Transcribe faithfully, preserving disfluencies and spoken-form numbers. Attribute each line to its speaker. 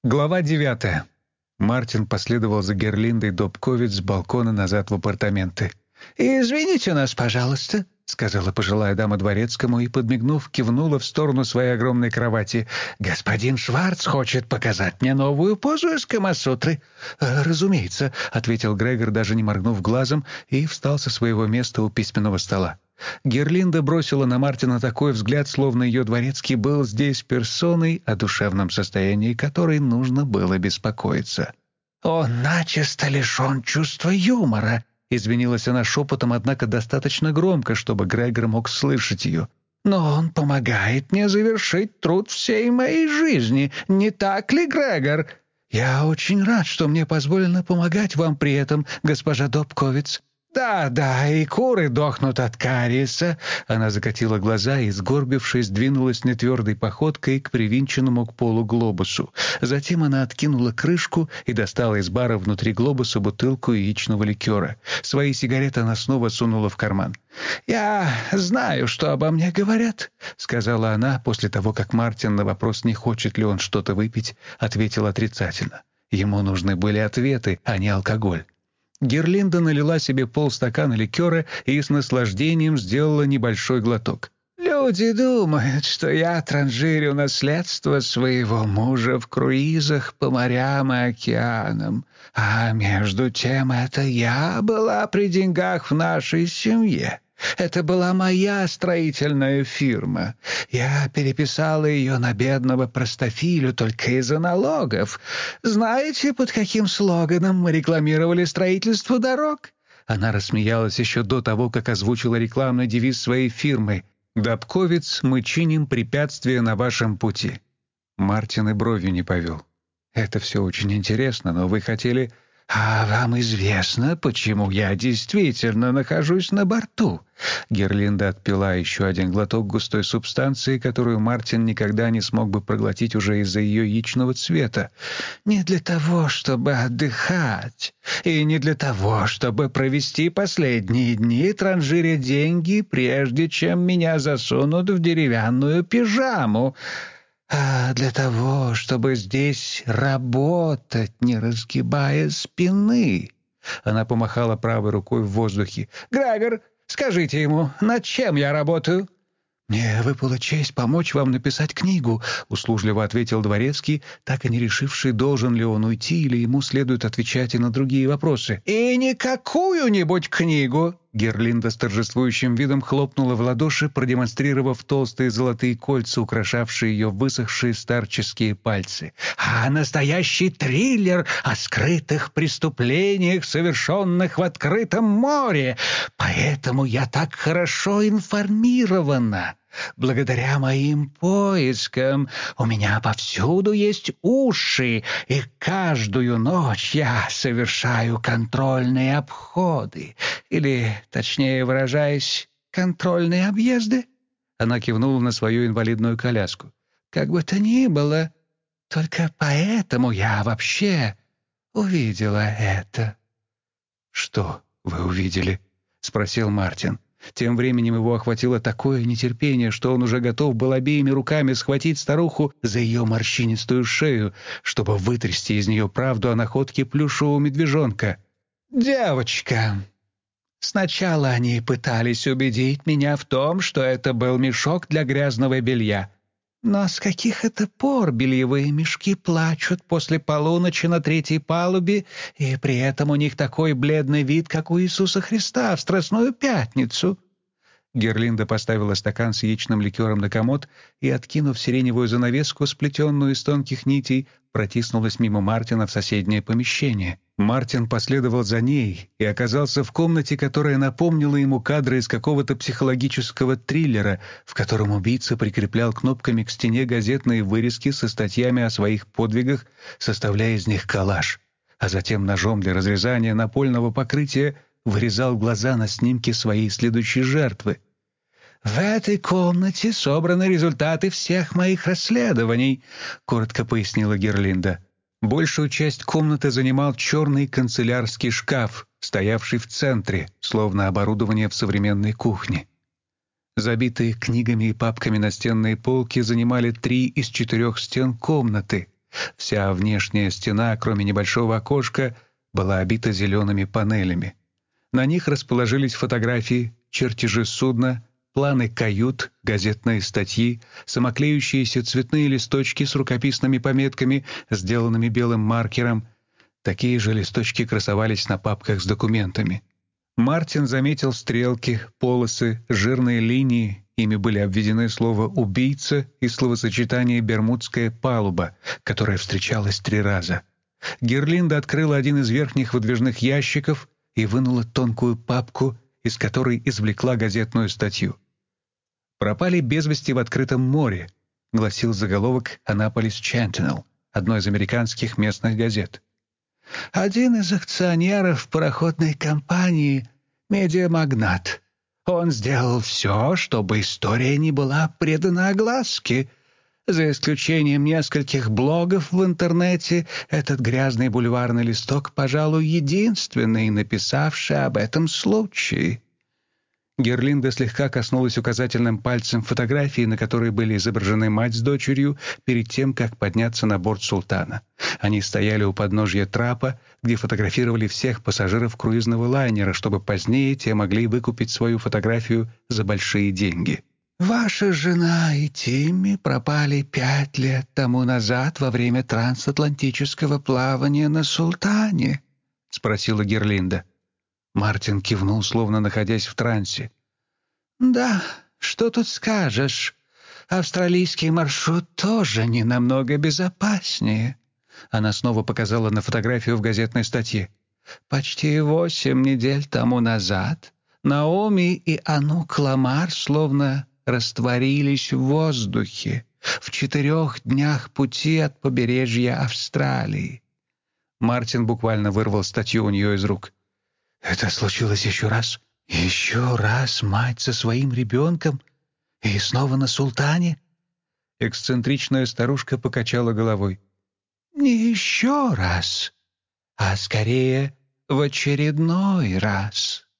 Speaker 1: Глава девятая. Мартин последовал за Герлиндой Добковиц с балкона назад в апартаменты.
Speaker 2: «Извините нас, пожалуйста», — сказала пожилая дама дворецкому и, подмигнув, кивнула в сторону своей огромной кровати. «Господин Шварц хочет показать мне новую позу из Камасутры».
Speaker 1: «Разумеется», — ответил Грегор, даже не моргнув глазом, и встал со своего места у письменного стола. Герлинда бросила на Мартина такой взгляд, словно ее дворецкий был здесь персоной, о душевном состоянии которой нужно было беспокоиться.
Speaker 2: «Он начисто лишен чувства юмора», —
Speaker 1: извинилась она шепотом, однако достаточно громко, чтобы Грегор мог слышать ее.
Speaker 2: «Но он помогает мне завершить труд всей моей жизни. Не так ли, Грегор?»
Speaker 1: «Я очень рад, что мне позволено помогать вам при этом, госпожа Добковиц».
Speaker 2: «Да, да, и куры дохнут от кариеса».
Speaker 1: Она закатила глаза и, сгорбившись, двинулась нетвердой походкой к привинченному к полу глобусу. Затем она откинула крышку и достала из бара внутри глобуса бутылку яичного ликера. Свои сигареты она снова сунула в карман.
Speaker 2: «Я знаю, что обо мне говорят»,
Speaker 1: — сказала она после того, как Мартин на вопрос, не хочет ли он что-то выпить, ответил отрицательно. Ему нужны были ответы, а не алкоголь. Герлинда налила себе полстакана ликера и с наслаждением сделала небольшой глоток.
Speaker 2: «Люди думают, что я транжирю наследство своего мужа в круизах по морям и океанам, а между тем это я была при деньгах в нашей семье. Это была моя строительная фирма. Я переписала ее на бедного простофилю только из-за налогов. Знаете, под каким слоганом мы рекламировали строительство дорог?»
Speaker 1: Она рассмеялась еще до того, как озвучила рекламный девиз своей фирмы. «Добковиц, мы чиним препятствия на вашем пути». Мартин и бровью не повел. «Это все очень интересно, но вы хотели...»
Speaker 2: «А вам известно, почему я действительно нахожусь на борту?»
Speaker 1: Герлинда отпила еще один глоток густой субстанции, которую Мартин никогда не смог бы проглотить уже из-за ее яичного цвета.
Speaker 2: «Не для того, чтобы отдыхать, и не для того, чтобы провести последние дни, транжиря деньги, прежде чем меня засунут в деревянную пижаму, а для того, чтобы здесь работать, не разгибая спины».
Speaker 1: Она помахала правой рукой в воздухе.
Speaker 2: «Грегор, скажите ему, над чем я работаю?»
Speaker 1: «Мне выпала честь помочь вам написать книгу», — услужливо ответил дворецкий, так и не решивший, должен ли он уйти или ему следует отвечать и на другие вопросы.
Speaker 2: «И не какую-нибудь книгу!»
Speaker 1: Герлинда с торжествующим видом хлопнула в ладоши, продемонстрировав толстые золотые кольца, украшавшие ее высохшие старческие пальцы.
Speaker 2: «А настоящий триллер о скрытых преступлениях, совершенных в открытом море. Поэтому я так хорошо информирована. Благодаря моим поискам у меня повсюду есть уши, и каждую ночь я совершаю контрольные обходы, или, точнее выражаясь, контрольные объезды».
Speaker 1: Она кивнула на свою инвалидную коляску.
Speaker 2: «Как бы то ни было, только поэтому я вообще увидела это».
Speaker 1: «Что вы увидели?» — спросил Мартин. Тем временем его охватило такое нетерпение, что он уже готов был обеими руками схватить старуху за ее морщинистую шею, чтобы вытрясти из нее правду о находке плюшевого медвежонка.
Speaker 2: «Девочка, сначала они пытались убедить меня в том, что это был мешок для грязного белья. Но с каких это пор бельевые мешки плачут после полуночи на третьей палубе, и при этом у них такой бледный вид, как у Иисуса Христа в Страстную Пятницу?»
Speaker 1: Герлинда поставила стакан с яичным ликером на комод и, откинув сиреневую занавеску, сплетенную из тонких нитей, протиснулась мимо Мартина в соседнее помещение. Мартин последовал за ней и оказался в комнате, которая напомнила ему кадры из какого-то психологического триллера, в котором убийца прикреплял кнопками к стене газетные вырезки со статьями о своих подвигах, составляя из них коллаж, а затем ножом для разрезания напольного покрытия вырезал глаза на снимке своей следующей жертвы.
Speaker 2: «В этой комнате собраны результаты всех моих расследований», — коротко пояснила Герлинда.
Speaker 1: Большую часть комнаты занимал черный канцелярский шкаф, стоявший в центре, словно оборудование в современной кухне. Забитые книгами и папками настенные полки занимали три из четырех стен комнаты. Вся внешняя стена, кроме небольшого окошка, была обита зелеными панелями. На них расположились фотографии, чертежи судна, планы кают, газетные статьи, самоклеющиеся цветные листочки с рукописными пометками, сделанными белым маркером. Такие же листочки красовались на папках с документами. Мартин заметил стрелки, полосы, жирные линии. Ими были обведены слово «убийца» и словосочетание «бермудская палуба», которое встречалось три раза. Герлинда открыла один из верхних выдвижных ящиков и вынула тонкую папку, из которой извлекла газетную статью. «Пропали без вести в открытом море», — гласил заголовок «Annapolis Sentinel», одной из американских местных газет.
Speaker 2: Один из акционеров пароходной компании — медиамагнат. Он сделал все, чтобы история не была предана огласке. За исключением нескольких блогов в интернете, этот грязный бульварный листок, пожалуй, единственный, написавший об этом случае».
Speaker 1: Герлинда слегка коснулась указательным пальцем фотографии, на которой были изображены мать с дочерью перед тем, как подняться на борт «Султана». Они стояли у подножья трапа, где фотографировали всех пассажиров круизного лайнера, чтобы позднее те могли выкупить свою фотографию за большие деньги.
Speaker 2: «Ваша жена и Тимми пропали пять лет тому назад во время трансатлантического плавания на «Султане», — спросила Герлинда.
Speaker 1: Мартин кивнул, словно находясь в трансе.
Speaker 2: «Да, что тут скажешь? Австралийский маршрут тоже не намного безопаснее».
Speaker 1: Она снова показала на фотографию в газетной статье.
Speaker 2: «Почти восемь недель тому назад Наоми и Анук Ламар словно растворились в воздухе в четырех днях пути от побережья Австралии».
Speaker 1: Мартин буквально вырвал статью у нее из рук.
Speaker 2: «Это случилось еще раз? Еще раз мать со своим ребенком? И снова на «Султане»?»
Speaker 1: Эксцентричная старушка покачала головой.
Speaker 2: «Не еще раз, а скорее в очередной раз».